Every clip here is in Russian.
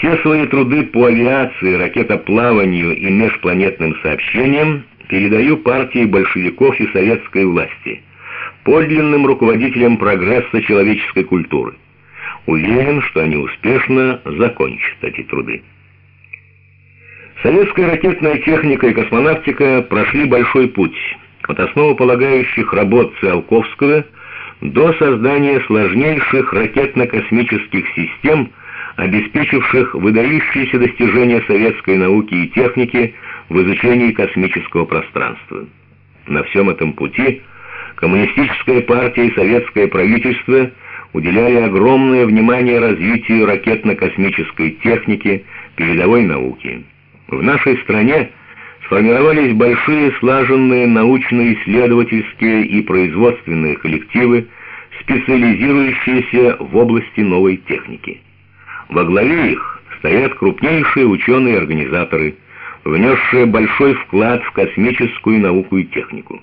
Все свои труды по авиации, ракетоплаванию и межпланетным сообщениям передаю партии большевиков и советской власти, подлинным руководителям прогресса человеческой культуры. Уверен, что они успешно закончат эти труды. Советская ракетная техника и космонавтика прошли большой путь от основополагающих работ Циолковского до создания сложнейших ракетно-космических систем, обеспечивших выдающиеся достижения советской науки и техники в изучении космического пространства. На всем этом пути Коммунистическая партия и советское правительство уделяли огромное внимание развитию ракетно-космической техники, передовой науки. В нашей стране сформировались большие слаженные научно-исследовательские и производственные коллективы, специализирующиеся в области новой техники. Во главе их стоят крупнейшие ученые-организаторы, внесшие большой вклад в космическую науку и технику.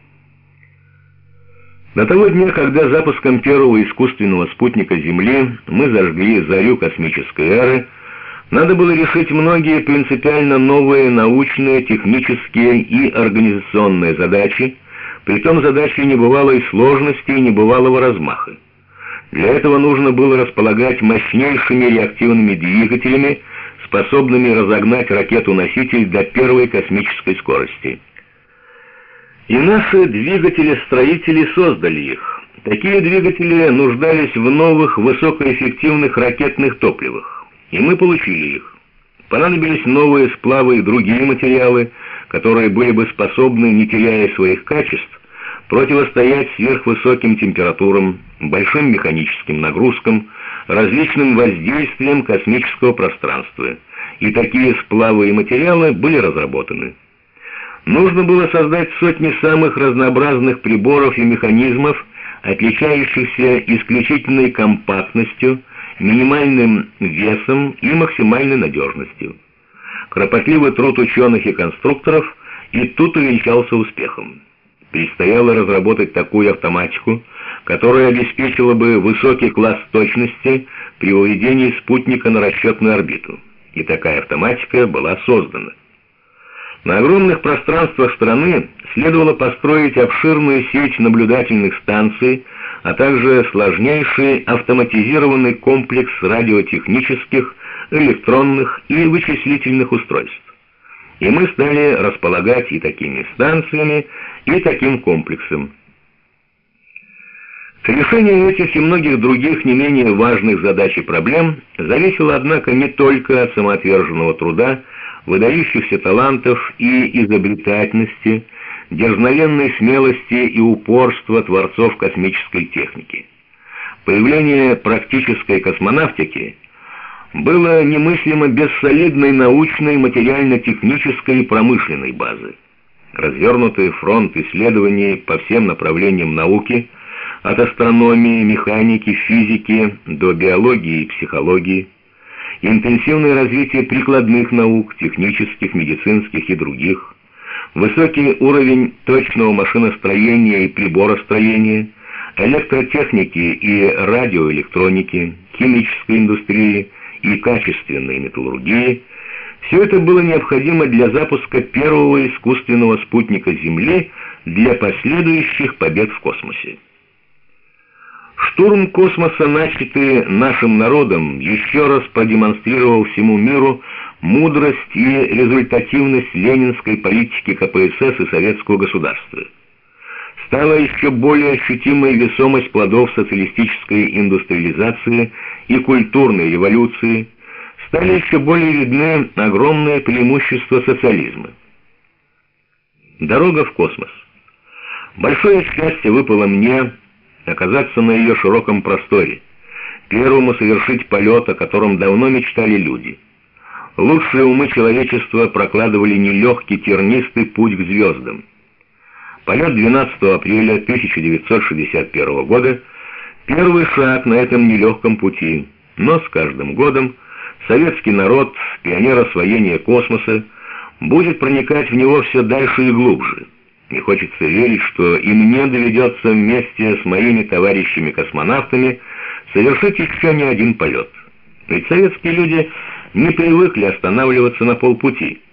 До того дня, когда запуском первого искусственного спутника Земли мы зажгли зарю космической эры, надо было решить многие принципиально новые научные, технические и организационные задачи, притом задачи небывалой сложности и небывалого размаха. Для этого нужно было располагать мощнейшими реактивными двигателями, способными разогнать ракету-носитель до первой космической скорости. И наши двигатели-строители создали их. Такие двигатели нуждались в новых высокоэффективных ракетных топливах, и мы получили их. Понадобились новые сплавы и другие материалы, которые были бы способны, не теряя своих качеств, противостоять сверхвысоким температурам, большим механическим нагрузкам, различным воздействиям космического пространства. И такие сплавы и материалы были разработаны. Нужно было создать сотни самых разнообразных приборов и механизмов, отличающихся исключительной компактностью, минимальным весом и максимальной надежностью. Кропотливый труд ученых и конструкторов и тут увенчался успехом. Предстояло разработать такую автоматику, которая обеспечила бы высокий класс точности при выведении спутника на расчетную орбиту. И такая автоматика была создана. На огромных пространствах страны следовало построить обширную сеть наблюдательных станций, а также сложнейший автоматизированный комплекс радиотехнических, электронных и вычислительных устройств. И мы стали располагать и такими станциями, и таким комплексом. Решение этих и многих других не менее важных задач и проблем зависело, однако, не только от самоотверженного труда, выдающихся талантов и изобретательности, дерзновенной смелости и упорства творцов космической техники. Появление практической космонавтики было немыслимо без солидной научной, материально-технической и промышленной базы. Развернутый фронт исследований по всем направлениям науки, от астрономии, механики, физики до биологии и психологии, интенсивное развитие прикладных наук, технических, медицинских и других, высокий уровень точного машиностроения и приборостроения, электротехники и радиоэлектроники, химической индустрии и качественной металлургии – все это было необходимо для запуска первого искусственного спутника Земли для последующих побед в космосе. Штурм космоса, начатый нашим народом, еще раз продемонстрировал всему миру мудрость и результативность ленинской политики КПСС и советского государства. Стала еще более ощутимой весомость плодов социалистической индустриализации и культурной революции, стали еще более видны огромные преимущества социализма. Дорога в космос. Большое счастье выпало мне оказаться на ее широком просторе, первому совершить полет, о котором давно мечтали люди. Лучшие умы человечества прокладывали нелегкий тернистый путь к звездам. Полет 12 апреля 1961 года – первый шаг на этом нелегком пути, но с каждым годом советский народ, пионер освоения космоса, будет проникать в него все дальше и глубже. Мне хочется верить, что и мне доведется вместе с моими товарищами-космонавтами совершить еще не один полет. Ведь советские люди не привыкли останавливаться на полпути.